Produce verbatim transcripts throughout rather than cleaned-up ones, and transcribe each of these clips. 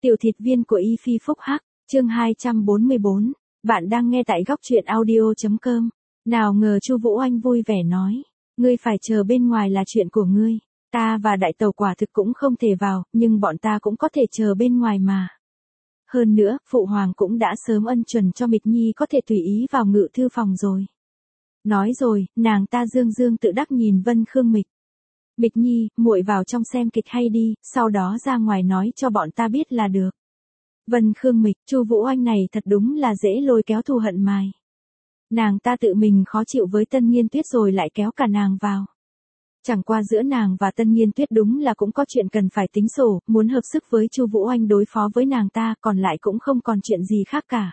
Tiểu thịt viên của Y Phi Phúc Hắc, chương hai trăm bốn mươi bốn. Bạn đang nghe tại góc truyện audio chấm com. Nào ngờ Chu Vũ Anh vui vẻ nói, ngươi phải chờ bên ngoài là chuyện của ngươi, ta và đại tẩu quả thực cũng không thể vào, nhưng bọn ta cũng có thể chờ bên ngoài mà. Hơn nữa, phụ hoàng cũng đã sớm ân chuẩn cho Mịch Nhi có thể tùy ý vào ngự thư phòng rồi. Nói rồi, nàng ta dương dương tự đắc nhìn Vân Khương Mịch. Mịch Nhi, muội vào trong xem kịch hay đi, sau đó ra ngoài nói cho bọn ta biết là được. Vân Khương Mịch, Chu Vũ Anh này thật đúng là dễ lôi kéo thù hận mài. Nàng ta tự mình khó chịu với Tân Nghiên Tuyết rồi lại kéo cả nàng vào. Chẳng qua giữa nàng và Tân Nghiên Tuyết đúng là cũng có chuyện cần phải tính sổ, muốn hợp sức với Chu Vũ Anh đối phó với nàng ta, còn lại cũng không còn chuyện gì khác cả.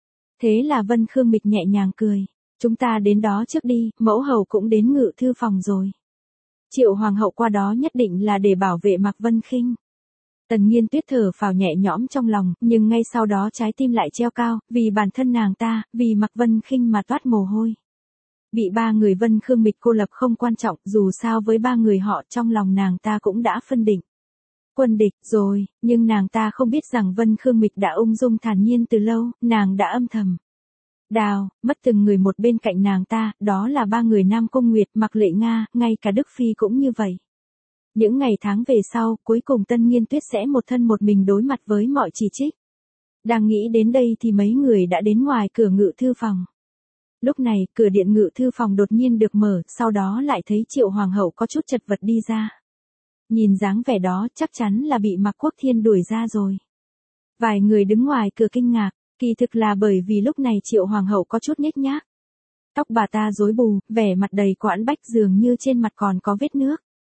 Thế là Vân Khương Mịch nhẹ nhàng cười, chúng ta đến đó trước đi, mẫu hầu cũng đến ngự thư phòng rồi. Triệu hoàng hậu qua đó nhất định là để bảo vệ Mạc Vân Khinh. Tần Nghiên Tuyết thở phào nhẹ nhõm trong lòng, nhưng ngay sau đó trái tim lại treo cao, vì bản thân nàng ta, vì Mạc Vân Khinh mà toát mồ hôi. Bị ba người Vân Khương Mịch cô lập không quan trọng, dù sao với ba người họ trong lòng nàng ta cũng đã phân định. Quân địch rồi, nhưng nàng ta không biết rằng Vân Khương Mịch đã ung dung thản nhiên từ lâu, nàng đã âm thầm đào, mất từng người một bên cạnh nàng ta, đó là ba người Nam Cung Nguyệt, Mạc Lệ Nga, ngay cả Đức Phi cũng như vậy. Những ngày tháng về sau, cuối cùng Tân Nghiên Tuyết sẽ một thân một mình đối mặt với mọi chỉ trích. Đang nghĩ đến đây thì mấy người đã đến ngoài cửa ngự thư phòng. Lúc này, cửa điện ngự thư phòng đột nhiên được mở, sau đó lại thấy Triệu Hoàng hậu có chút chật vật đi ra. Nhìn dáng vẻ đó, chắc chắn là bị Mạc Quốc Thiên đuổi ra rồi. Vài người đứng ngoài cửa kinh ngạc, kỳ thực là bởi vì lúc này Triệu Hoàng hậu có chút nhếch nhác. Tóc bà ta rối bù, vẻ mặt đầy quãn bách dường như trên mặt còn có vết nước.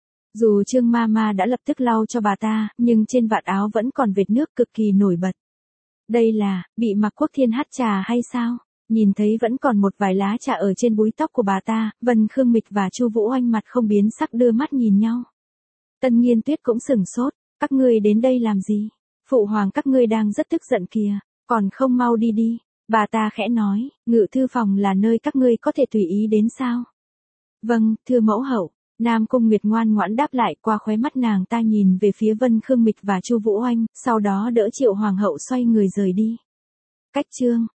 Dù Trương ma ma đã lập tức lau cho bà ta, nhưng trên vạt áo vẫn còn vệt nước cực kỳ nổi bật. Đây là, bị Mạc Quốc Thiên hắt trà hay sao? Nhìn thấy vẫn còn một vài lá trà ở trên búi tóc của bà ta, Vân Khương Mịch và Chu Vũ Anh mặt không biến sắc đưa mắt nhìn nhau. Tân Nghiên Tuyết cũng sửng sốt, các ngươi đến đây làm gì? Phụ hoàng các ngươi đang rất tức giận kìa, còn không mau đi đi. Bà ta khẽ nói, ngự thư phòng là nơi các ngươi có thể tùy ý đến sao? Vâng, thưa mẫu hậu. Nam Cung Nguyệt ngoan ngoãn đáp lại, qua khóe mắt nàng ta nhìn về phía Vân Khương Mịch và Chu Vũ Anh, sau đó đỡ Triệu Hoàng hậu xoay người rời đi. Cách chương